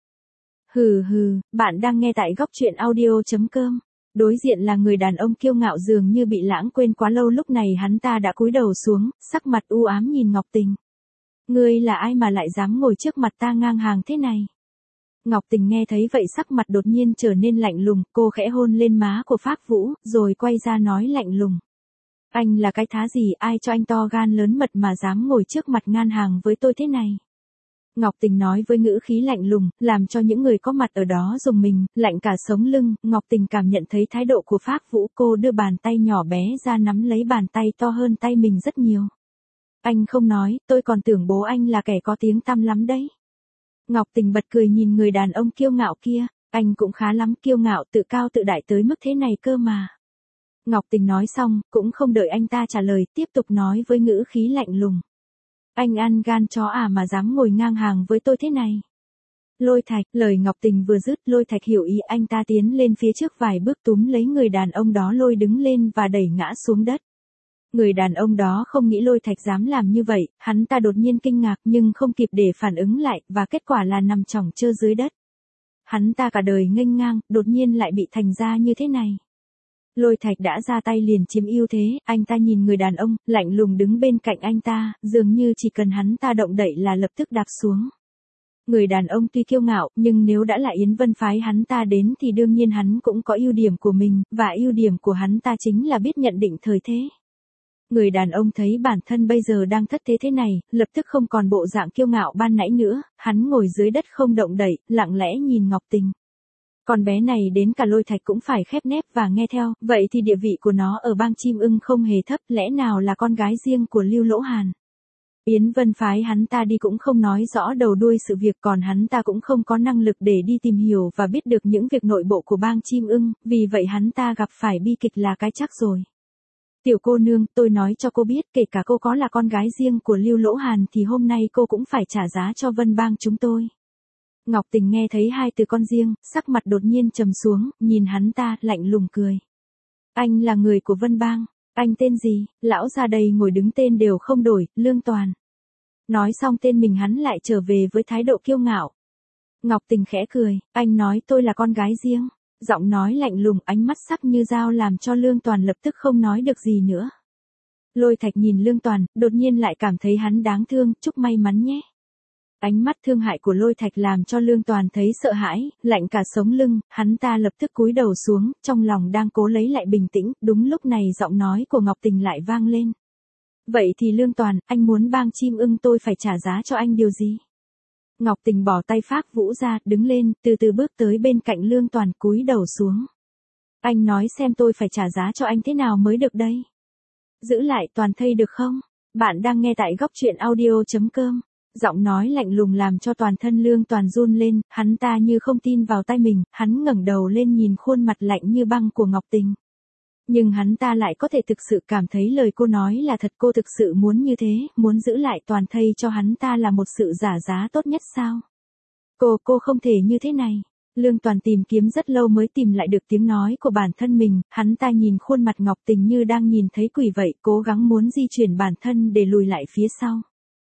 Hừ, bạn đang nghe tại góc truyện audio.com. Đối diện là người đàn ông kiêu ngạo dường như bị lãng quên quá lâu, lúc này hắn ta đã cúi đầu xuống, sắc mặt u ám nhìn Ngọc Tình. Ngươi là ai mà lại dám ngồi trước mặt ta ngang hàng thế này? Ngọc Tình nghe thấy vậy sắc mặt đột nhiên trở nên lạnh lùng, cô khẽ hôn lên má của Phác Vũ, rồi quay ra nói lạnh lùng. Anh là cái thá gì, ai cho anh to gan lớn mật mà dám ngồi trước mặt ngang hàng với tôi thế này? Ngọc Tình nói với ngữ khí lạnh lùng, làm cho những người có mặt ở đó rùng mình, lạnh cả sống lưng. Ngọc Tình cảm nhận thấy thái độ của Phác Vũ, cô đưa bàn tay nhỏ bé ra nắm lấy bàn tay to hơn tay mình rất nhiều. Anh không nói, tôi còn tưởng bố anh là kẻ có tiếng tăm lắm đấy. Ngọc Tình bật cười nhìn người đàn ông kiêu ngạo kia, anh cũng khá lắm, kiêu ngạo tự cao tự đại tới mức thế này cơ mà. Ngọc Tình nói xong, cũng không đợi anh ta trả lời, tiếp tục nói với ngữ khí lạnh lùng. Anh ăn gan chó à mà dám ngồi ngang hàng với tôi thế này? Lôi Thạch, lời Ngọc Tình vừa dứt, Lôi Thạch hiểu ý, anh ta tiến lên phía trước vài bước túm lấy người đàn ông đó lôi đứng lên và đẩy ngã xuống đất. Người đàn ông đó không nghĩ Lôi Thạch dám làm như vậy, hắn ta đột nhiên kinh ngạc nhưng không kịp để phản ứng lại, và kết quả là nằm chỏng trơ dưới đất. Hắn ta cả đời nghênh ngang, đột nhiên lại bị thành ra như thế này. Lôi Thạch đã ra tay liền chiếm ưu thế, anh ta nhìn người đàn ông, lạnh lùng đứng bên cạnh anh ta, dường như chỉ cần hắn ta động đậy là lập tức đạp xuống. Người đàn ông tuy kiêu ngạo, nhưng nếu đã là Yến Vân phái hắn ta đến thì đương nhiên hắn cũng có ưu điểm của mình, và ưu điểm của hắn ta chính là biết nhận định thời thế. Người đàn ông thấy bản thân bây giờ đang thất thế thế này, lập tức không còn bộ dạng kiêu ngạo ban nãy nữa, hắn ngồi dưới đất không động đậy, lặng lẽ nhìn Ngọc Tình. Con bé này đến cả Lôi Thạch cũng phải khép nép và nghe theo, vậy thì địa vị của nó ở bang Chim Ưng không hề thấp, lẽ nào là con gái riêng của Lưu Lỗ Hàn. Yến Vân phái hắn ta đi cũng không nói rõ đầu đuôi sự việc, còn hắn ta cũng không có năng lực để đi tìm hiểu và biết được những việc nội bộ của bang Chim Ưng, vì vậy hắn ta gặp phải bi kịch là cái chắc rồi. Tiểu cô nương, tôi nói cho cô biết, kể cả cô có là con gái riêng của Lưu Lỗ Hàn thì hôm nay cô cũng phải trả giá cho Vân bang chúng tôi. Ngọc Tình nghe thấy hai từ con riêng, sắc mặt đột nhiên trầm xuống, nhìn hắn ta, lạnh lùng cười. Anh là người của Vân bang, anh tên gì? Lão ra đây ngồi đứng tên đều không đổi, Lương Toàn. Nói xong tên mình hắn lại trở về với thái độ kiêu ngạo. Ngọc Tình khẽ cười, anh nói tôi là con gái riêng. Giọng nói lạnh lùng, ánh mắt sắc như dao làm cho Lương Toàn lập tức không nói được gì nữa. Lôi Thạch nhìn Lương Toàn, đột nhiên lại cảm thấy hắn đáng thương, chúc may mắn nhé. Ánh mắt thương hại của Lôi Thạch làm cho Lương Toàn thấy sợ hãi, lạnh cả sống lưng, hắn ta lập tức cúi đầu xuống, trong lòng đang cố lấy lại bình tĩnh, đúng lúc này giọng nói của Ngọc Tình lại vang lên. Vậy thì Lương Toàn, anh muốn bang Chim Ưng tôi phải trả giá cho anh điều gì? Ngọc Tình bỏ tay Phác Vũ ra, đứng lên, từ từ bước tới bên cạnh Lương Toàn, cúi đầu xuống. Anh nói xem tôi phải trả giá cho anh thế nào mới được đây? Giữ lại toàn thây được không? Bạn đang nghe tại góc chuyện audio.com. Giọng nói lạnh lùng làm cho toàn thân Lương Toàn run lên, hắn ta như không tin vào tai mình, hắn ngẩng đầu lên nhìn khuôn mặt lạnh như băng của Ngọc Tình. Nhưng hắn ta lại có thể thực sự cảm thấy lời cô nói là thật, cô thực sự muốn như thế, muốn giữ lại toàn thây cho hắn ta là một sự giả giá tốt nhất sao? Cô không thể như thế này. Lương Toàn tìm kiếm rất lâu mới tìm lại được tiếng nói của bản thân mình, hắn ta nhìn khuôn mặt Ngọc Tình như đang nhìn thấy quỷ vậy, cố gắng muốn di chuyển bản thân để lùi lại phía sau.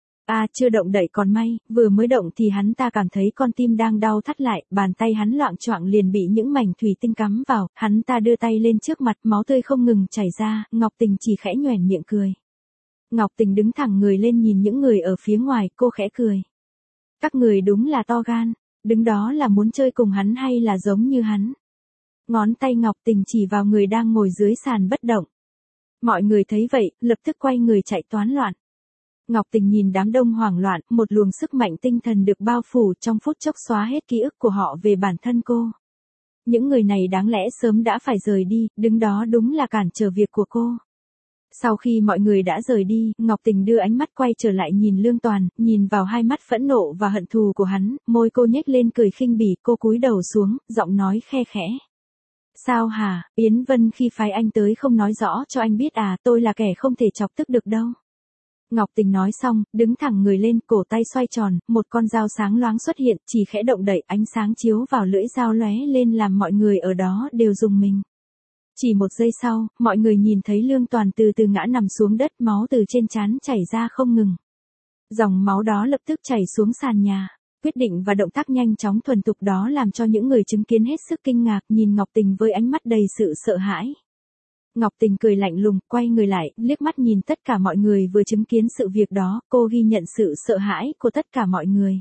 Chưa động đậy còn may, vừa mới động thì hắn ta cảm thấy con tim đang đau thắt lại, bàn tay hắn loạng choạng liền bị những mảnh thủy tinh cắm vào, hắn ta đưa tay lên trước mặt, máu tươi không ngừng chảy ra, Ngọc Tình chỉ khẽ nhoẻn miệng cười. Ngọc Tình đứng thẳng người lên nhìn những người ở phía ngoài, cô khẽ cười. Các người đúng là to gan, đứng đó là muốn chơi cùng hắn hay là giống như hắn? Ngón tay Ngọc Tình chỉ vào người đang ngồi dưới sàn bất động. Mọi người thấy vậy, lập tức quay người chạy toán loạn. Ngọc Tình nhìn đám đông hoảng loạn, một luồng sức mạnh tinh thần được bao phủ, trong phút chốc xóa hết ký ức của họ về bản thân cô. Những người này đáng lẽ sớm đã phải rời đi, đứng đó đúng là cản trở việc của cô. Sau khi mọi người đã rời đi, Ngọc Tình đưa ánh mắt quay trở lại nhìn Lương Toàn, nhìn vào hai mắt phẫn nộ và hận thù của hắn, môi cô nhếch lên cười khinh bỉ, cô cúi đầu xuống, giọng nói khe khẽ. Sao hả, Yến Vân khi phái anh tới không nói rõ cho anh biết tôi là kẻ không thể chọc tức được đâu. Ngọc Tình nói xong, đứng thẳng người lên, cổ tay xoay tròn, một con dao sáng loáng xuất hiện, chỉ khẽ động đậy, ánh sáng chiếu vào lưỡi dao lóe lên làm mọi người ở đó đều rùng mình. Chỉ một giây sau, mọi người nhìn thấy Lương Toàn từ từ ngã nằm xuống đất, máu từ trên trán chảy ra không ngừng. Dòng máu đó lập tức chảy xuống sàn nhà. Quyết định và động tác nhanh chóng thuần thục đó làm cho những người chứng kiến hết sức kinh ngạc, nhìn Ngọc Tình với ánh mắt đầy sự sợ hãi. Ngọc Tình cười lạnh lùng, quay người lại, liếc mắt nhìn tất cả mọi người vừa chứng kiến sự việc đó, cô ghi nhận sự sợ hãi của tất cả mọi người.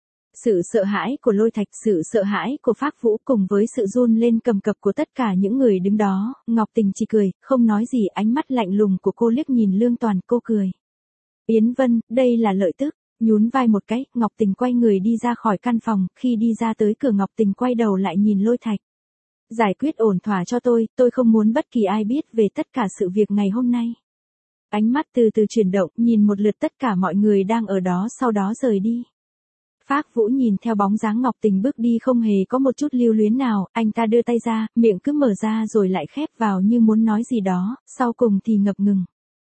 Sự sợ hãi của Lôi Thạch, sự sợ hãi của Phác Vũ cùng với sự run lên cầm cập của tất cả những người đứng đó, Ngọc Tình chỉ cười, không nói gì, ánh mắt lạnh lùng của cô liếc nhìn Lương Toàn, cô cười. Yến Vân, đây là lợi tức, nhún vai một cái, Ngọc Tình quay người đi ra khỏi căn phòng, khi đi ra tới cửa Ngọc Tình quay đầu lại nhìn Lôi Thạch. Giải quyết ổn thỏa cho tôi không muốn bất kỳ ai biết về tất cả sự việc ngày hôm nay. Ánh mắt từ từ chuyển động, nhìn một lượt tất cả mọi người đang ở đó sau đó rời đi. Phác Vũ nhìn theo bóng dáng Ngọc Tình bước đi không hề có một chút lưu luyến nào, anh ta đưa tay ra, miệng cứ mở ra rồi lại khép vào như muốn nói gì đó, sau cùng thì ngập ngừng.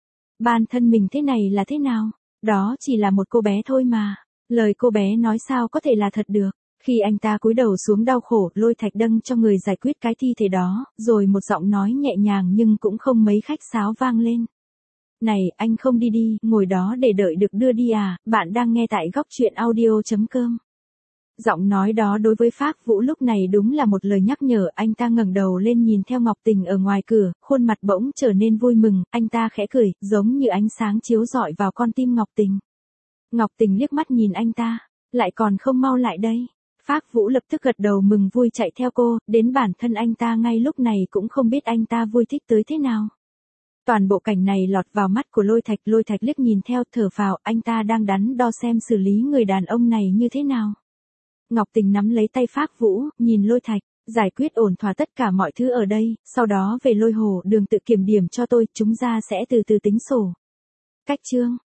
Bản thân mình thế này là thế nào? Đó chỉ là một cô bé thôi mà. Lời cô bé nói sao có thể là thật được? Khi anh ta cúi đầu xuống đau khổ, Lôi Thạch đâng cho người giải quyết cái thi thể đó, rồi một giọng nói nhẹ nhàng nhưng cũng không mấy khách sáo vang lên. Này, anh không đi, ngồi đó để đợi được đưa đi bạn đang nghe tại góc chuyện audio.com. Giọng nói đó đối với Phác Vũ lúc này đúng là một lời nhắc nhở, anh ta ngẩng đầu lên nhìn theo Ngọc Tình ở ngoài cửa, khuôn mặt bỗng trở nên vui mừng, anh ta khẽ cười, giống như ánh sáng chiếu rọi vào con tim Ngọc Tình. Ngọc Tình liếc mắt nhìn anh ta, lại còn không mau lại đây. Phác Vũ lập tức gật đầu mừng vui chạy theo cô, đến bản thân anh ta ngay lúc này cũng không biết anh ta vui thích tới thế nào. Toàn bộ cảnh này lọt vào mắt của Lôi Thạch liếc nhìn theo thở phào, anh ta đang đắn đo xem xử lý người đàn ông này như thế nào. Ngọc Tình nắm lấy tay Phác Vũ, nhìn Lôi Thạch, giải quyết ổn thỏa tất cả mọi thứ ở đây, sau đó về Lôi Hồ Đường tự kiểm điểm cho tôi, chúng ta sẽ từ từ tính sổ. Cách chương